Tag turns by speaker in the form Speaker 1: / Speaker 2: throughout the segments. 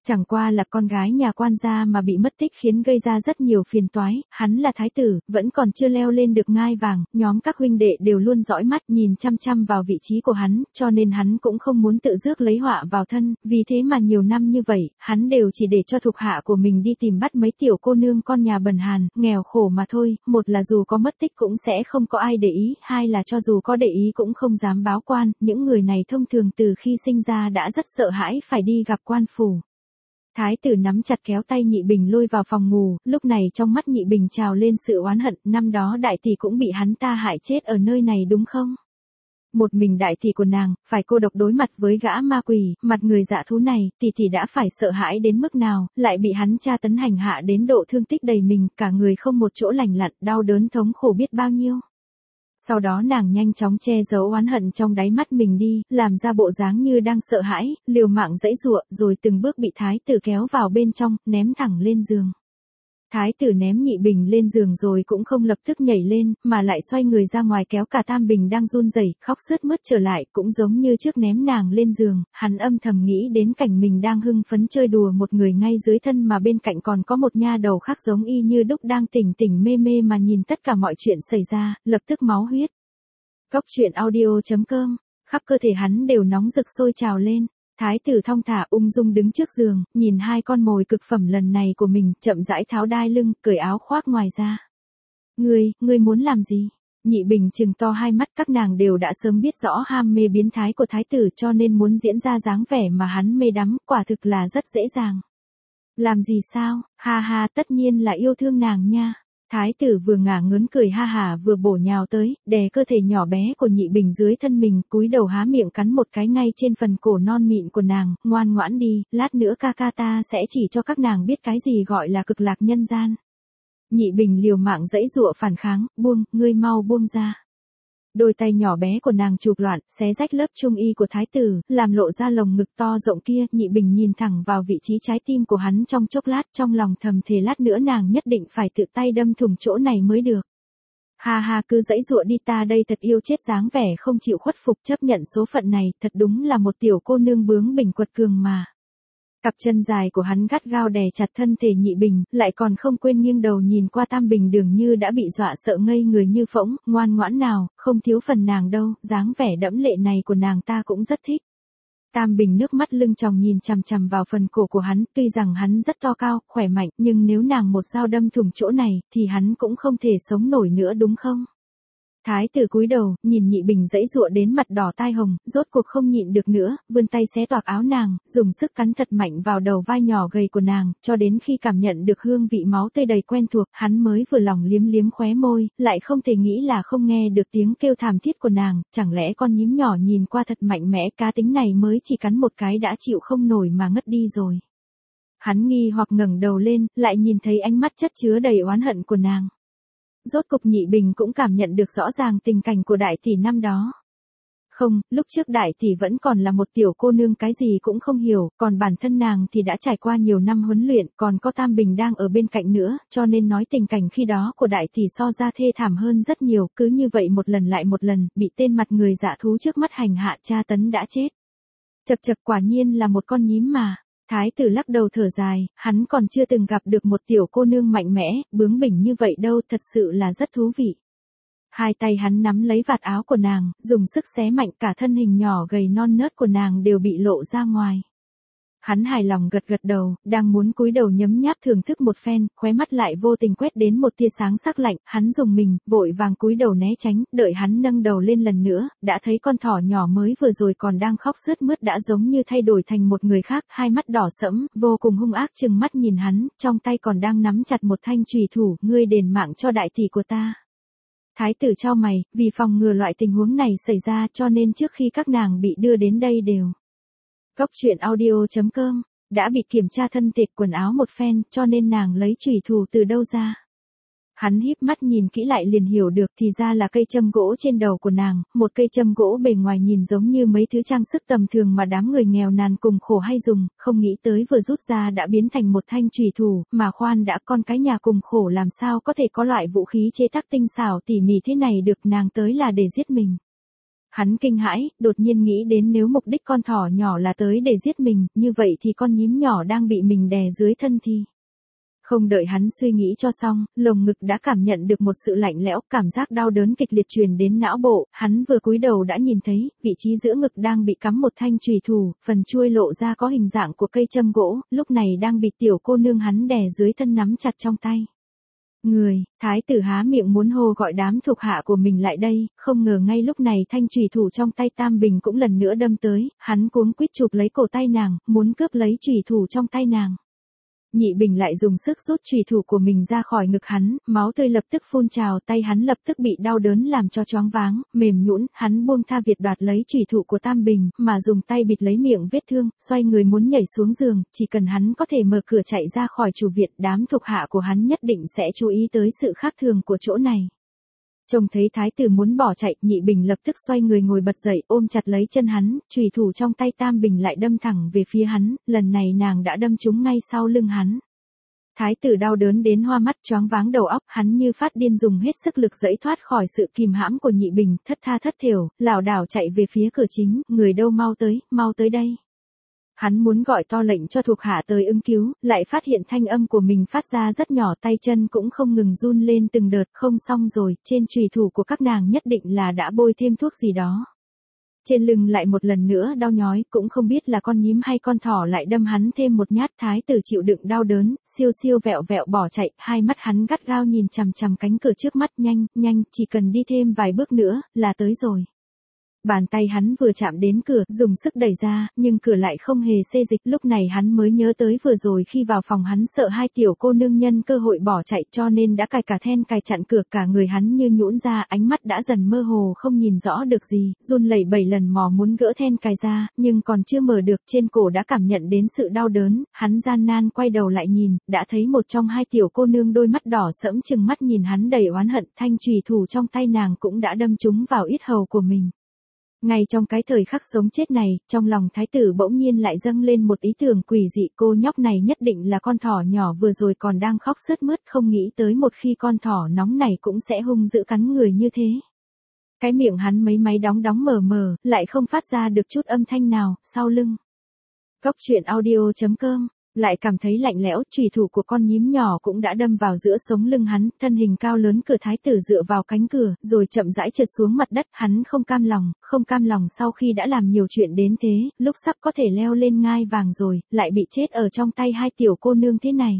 Speaker 1: Chẳng qua là con gái nhà quan gia mà bị mất tích khiến gây ra rất nhiều phiền toái, hắn là thái tử, vẫn còn chưa leo lên được ngai vàng, nhóm các huynh đệ đều luôn dõi mắt nhìn chăm chăm vào vị trí của hắn, cho nên hắn cũng không muốn tự rước lấy họa vào thân, vì thế mà nhiều năm như vậy, hắn đều chỉ để cho thuộc hạ của mình đi tìm bắt mấy tiểu cô nương con nhà bần hàn, nghèo khổ mà thôi, một là dù có mất tích cũng sẽ không có ai để ý, hai là cho dù có để ý cũng không dám báo quan, những người này thông thường từ khi sinh ra đã rất sợ hãi phải đi gặp quan phủ. Thái tử nắm chặt kéo tay Nhị Bình lôi vào phòng ngủ, lúc này trong mắt Nhị Bình trào lên sự oán hận, năm đó đại tỷ cũng bị hắn ta hại chết ở nơi này đúng không? Một mình đại tỷ của nàng, phải cô độc đối mặt với gã ma quỷ, mặt người dạ thú này, tỷ đã phải sợ hãi đến mức nào, lại bị hắn tra tấn hành hạ đến độ thương tích đầy mình, cả người không một chỗ lành lặn, đau đớn thống khổ biết bao nhiêu. Sau đó nàng nhanh chóng che giấu oán hận trong đáy mắt mình đi, làm ra bộ dáng như đang sợ hãi, liều mạng giãy giụa, rồi từng bước bị thái tử kéo vào bên trong, ném thẳng lên giường. Thái tử ném Nhị Bình lên giường rồi cũng không lập tức nhảy lên, mà lại xoay người ra ngoài kéo cả Tam Bình đang run rẩy, khóc sướt mướt trở lại, cũng giống như trước ném nàng lên giường, hắn âm thầm nghĩ đến cảnh mình đang hưng phấn chơi đùa một người ngay dưới thân mà bên cạnh còn có một nha đầu khác giống y như đúc đang tỉnh tỉnh mê mê mà nhìn tất cả mọi chuyện xảy ra, lập tức máu huyết. Cốc truyện audio.com, khắp cơ thể hắn đều nóng rực sôi trào lên. Thái tử thong thả ung dung đứng trước giường, nhìn hai con mồi cực phẩm lần này của mình, chậm rãi tháo đai lưng, cởi áo khoác ngoài ra. Ngươi muốn làm gì? Nhị Bình trừng to hai mắt, các nàng đều đã sớm biết rõ ham mê biến thái của thái tử cho nên muốn diễn ra dáng vẻ mà hắn mê đắm, quả thực là rất dễ dàng. Làm gì sao? Ha ha, tất nhiên là yêu thương nàng nha. Thái tử vừa ngả ngớn cười ha hả vừa bổ nhào tới, đè cơ thể nhỏ bé của Nhị Bình dưới thân mình, cúi đầu há miệng cắn một cái ngay trên phần cổ non mịn của nàng, ngoan ngoãn đi, lát nữa ca ca ta sẽ chỉ cho các nàng biết cái gì gọi là cực lạc nhân gian. Nhị Bình liều mạng giãy giụa phản kháng, buông, ngươi mau buông ra. Đôi tay nhỏ bé của nàng chụp loạn, xé rách lớp trung y của thái tử, làm lộ ra lồng ngực to rộng kia, Nhị Bình nhìn thẳng vào vị trí trái tim của hắn trong chốc lát, trong lòng thầm thề lát nữa nàng nhất định phải tự tay đâm thủng chỗ này mới được. Ha ha, cứ giãy giụa đi, ta đây thật yêu chết dáng vẻ không chịu khuất phục chấp nhận số phận này, thật đúng là một tiểu cô nương bướng bỉnh quật cường mà. Cặp chân dài của hắn gắt gao đè chặt thân thể Nhị Bình, lại còn không quên nghiêng đầu nhìn qua Tam Bình dường như đã bị dọa sợ ngây người như phỗng, ngoan ngoãn nào, không thiếu phần nàng đâu, dáng vẻ đẫm lệ này của nàng ta cũng rất thích. Tam Bình nước mắt lưng tròng nhìn chằm chằm vào phần cổ của hắn, tuy rằng hắn rất to cao, khỏe mạnh, nhưng nếu nàng một dao đâm thủng chỗ này, thì hắn cũng không thể sống nổi nữa đúng không? Thái tử cúi đầu, nhìn Nhị Bình giãy giụa đến mặt đỏ tai hồng, rốt cuộc không nhịn được nữa, vươn tay xé toạc áo nàng, dùng sức cắn thật mạnh vào đầu vai nhỏ gầy của nàng, cho đến khi cảm nhận được hương vị máu tươi đầy quen thuộc, hắn mới vừa lòng liếm liếm khóe môi, lại không thể nghĩ là không nghe được tiếng kêu thảm thiết của nàng, chẳng lẽ con nhím nhỏ nhìn qua thật mạnh mẽ, cá tính này mới chỉ cắn một cái đã chịu không nổi mà ngất đi rồi. Hắn nghi hoặc ngẩng đầu lên, lại nhìn thấy ánh mắt chất chứa đầy oán hận của nàng. Rốt cục Nhị Bình cũng cảm nhận được rõ ràng tình cảnh của đại tỷ năm đó. Không, lúc trước đại tỷ vẫn còn là một tiểu cô nương cái gì cũng không hiểu, còn bản thân nàng thì đã trải qua nhiều năm huấn luyện, còn có Tam Bình đang ở bên cạnh nữa, cho nên nói tình cảnh khi đó của đại tỷ so ra thê thảm hơn rất nhiều, cứ như vậy một lần lại một lần, bị tên mặt người dạ thú trước mắt hành hạ tra tấn đã chết. Chậc chậc, quả nhiên là một con nhím mà. Thái tử lắc đầu thở dài, hắn còn chưa từng gặp được một tiểu cô nương mạnh mẽ, bướng bỉnh như vậy đâu, thật sự là rất thú vị. Hai tay hắn nắm lấy vạt áo của nàng, dùng sức xé mạnh, cả thân hình nhỏ gầy non nớt của nàng đều bị lộ ra ngoài. Hắn hài lòng gật gật đầu, đang muốn cúi đầu nhấm nháp thưởng thức một phen, khóe mắt lại vô tình quét đến một tia sáng sắc lạnh, hắn dùng mình, vội vàng cúi đầu né tránh, đợi hắn nâng đầu lên lần nữa, đã thấy con thỏ nhỏ mới vừa rồi còn đang khóc sướt mướt đã giống như thay đổi thành một người khác, hai mắt đỏ sẫm, vô cùng hung ác trừng mắt nhìn hắn, trong tay còn đang nắm chặt một thanh chùy thủ, ngươi đền mạng cho đại tỷ của ta. Thái tử chau mày, vì phòng ngừa loại tình huống này xảy ra cho nên trước khi các nàng bị đưa đến đây đều. Cốc truyện audio.com, đã bị kiểm tra thân tệp quần áo một phen, cho nên nàng lấy chùy thủ từ đâu ra. Hắn híp mắt nhìn kỹ lại liền hiểu được thì ra là cây châm gỗ trên đầu của nàng, một cây châm gỗ bề ngoài nhìn giống như mấy thứ trang sức tầm thường mà đám người nghèo nàn cùng khổ hay dùng, không nghĩ tới vừa rút ra đã biến thành một thanh chùy thủ, mà khoan đã, con cái nhà cùng khổ làm sao có thể có loại vũ khí chế tác tinh xảo tỉ mỉ thế này được, nàng tới là để giết mình. Hắn kinh hãi, đột nhiên nghĩ đến nếu mục đích con thỏ nhỏ là tới để giết mình, như vậy thì con nhím nhỏ đang bị mình đè dưới thân thì. Không đợi hắn suy nghĩ cho xong, lồng ngực đã cảm nhận được một sự lạnh lẽo, cảm giác đau đớn kịch liệt truyền đến não bộ, hắn vừa cúi đầu đã nhìn thấy, vị trí giữa ngực đang bị cắm một thanh chùy thủ, phần chuôi lộ ra có hình dạng của cây châm gỗ, lúc này đang bị tiểu cô nương hắn đè dưới thân nắm chặt trong tay. Thái tử há miệng muốn hô gọi đám thuộc hạ của mình lại đây, không ngờ ngay lúc này thanh chùy thủ trong tay Tam Bình cũng lần nữa đâm tới, hắn cuống quýt chụp lấy cổ tay nàng, muốn cướp lấy chùy thủ trong tay nàng. Nhị Bình lại dùng sức rút chùy thủ của mình ra khỏi ngực hắn, máu tươi lập tức phun trào, tay hắn lập tức bị đau đớn làm cho choáng váng, mềm nhũn, hắn buông tha việc đoạt lấy chùy thủ của Tam Bình, mà dùng tay bịt lấy miệng vết thương, xoay người muốn nhảy xuống giường, chỉ cần hắn có thể mở cửa chạy ra khỏi chủ viện, đám thuộc hạ của hắn nhất định sẽ chú ý tới sự khác thường của chỗ này. Trông thấy thái tử muốn bỏ chạy, Nhị Bình lập tức xoay người ngồi bật dậy, ôm chặt lấy chân hắn, chùy thủ trong tay Tam Bình lại đâm thẳng về phía hắn, lần này nàng đã đâm trúng ngay sau lưng hắn. Thái tử đau đớn đến hoa mắt choáng váng đầu óc, hắn như phát điên dùng hết sức lực giãy thoát khỏi sự kìm hãm của Nhị Bình, thất tha thất thểu, lảo đảo chạy về phía cửa chính, người đâu mau tới đây. Hắn muốn gọi to lệnh cho thuộc hạ tới ứng cứu, lại phát hiện thanh âm của mình phát ra rất nhỏ, tay chân cũng không ngừng run lên từng đợt, không xong rồi, trên chùy thủ của các nàng nhất định là đã bôi thêm thuốc gì đó. Trên lưng lại một lần nữa đau nhói, cũng không biết là con nhím hay con thỏ lại đâm hắn thêm một nhát. Thái tử chịu đựng đau đớn, siêu siêu vẹo vẹo bỏ chạy, hai mắt hắn gắt gao nhìn chằm chằm cánh cửa trước mắt, nhanh, chỉ cần đi thêm vài bước nữa, là tới rồi. Bàn tay hắn vừa chạm đến cửa, dùng sức đẩy ra, nhưng cửa lại không hề xê dịch, lúc này hắn mới nhớ tới vừa rồi khi vào phòng hắn sợ hai tiểu cô nương nhân cơ hội bỏ chạy cho nên đã cài cả then cài chặn cửa, cả người hắn như nhũn ra, ánh mắt đã dần mơ hồ không nhìn rõ được gì, run lẩy bẩy lần mò muốn gỡ then cài ra, nhưng còn chưa mở được, trên cổ đã cảm nhận đến sự đau đớn, hắn gian nan quay đầu lại nhìn, đã thấy một trong hai tiểu cô nương đôi mắt đỏ sẫm trừng mắt nhìn hắn đầy oán hận, thanh chùy thủ trong tay nàng cũng đã đâm trúng vào yết hầu của mình. Ngay trong cái thời khắc sống chết này, trong lòng thái tử bỗng nhiên lại dâng lên một ý tưởng quỷ dị, cô nhóc này nhất định là con thỏ nhỏ vừa rồi còn đang khóc sướt mướt, không nghĩ tới một khi con thỏ nóng này cũng sẽ hung dữ cắn người như thế. Cái miệng hắn mấy máy đóng mở, lại không phát ra được chút âm thanh nào, sau lưng. Goctruyện audio.com lại cảm thấy lạnh lẽo, chùy thủ của con nhím nhỏ cũng đã đâm vào giữa sống lưng hắn, thân hình cao lớn cửa thái tử dựa vào cánh cửa, rồi chậm rãi trượt xuống mặt đất, hắn không cam lòng sau khi đã làm nhiều chuyện đến thế, lúc sắp có thể leo lên ngai vàng rồi, lại bị chết ở trong tay hai tiểu cô nương thế này.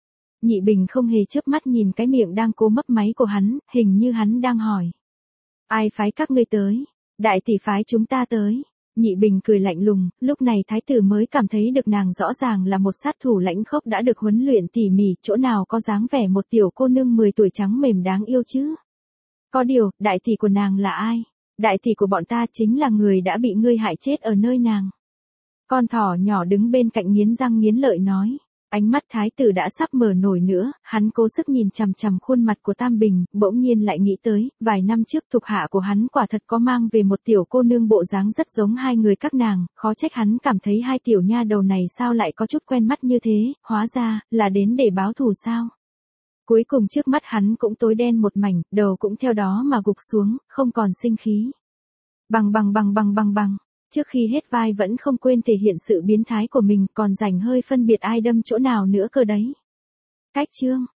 Speaker 1: Nhị Bình không hề chớp mắt nhìn cái miệng đang cố mấp máy của hắn, hình như hắn đang hỏi. Ai phái các ngươi tới? Đại tỷ phái chúng ta tới. Nhị Bình cười lạnh lùng, lúc này thái tử mới cảm thấy được nàng rõ ràng là một sát thủ lãnh khốc đã được huấn luyện tỉ mỉ, chỗ nào có dáng vẻ một tiểu cô nương 10 tuổi trắng mềm đáng yêu chứ. Có điều, đại tỷ của nàng là ai? Đại tỷ của bọn ta chính là người đã bị ngươi hại chết ở nơi nàng. Con thỏ nhỏ đứng bên cạnh nghiến răng nghiến lợi nói. Ánh mắt thái tử đã sắp mở nổi nữa, hắn cố sức nhìn chằm chằm khuôn mặt của Tam Bình, bỗng nhiên lại nghĩ tới, vài năm trước thuộc hạ của hắn quả thật có mang về một tiểu cô nương bộ dáng rất giống hai người các nàng, khó trách hắn cảm thấy hai tiểu nha đầu này sao lại có chút quen mắt như thế, hóa ra, là đến để báo thù sao. Cuối cùng trước mắt hắn cũng tối đen một mảnh, đầu cũng theo đó mà gục xuống, không còn sinh khí. Bằng. Trước khi hết vai vẫn không quên thể hiện sự biến thái của mình, còn rảnh hơi phân biệt ai đâm chỗ nào nữa cơ đấy. Cách chương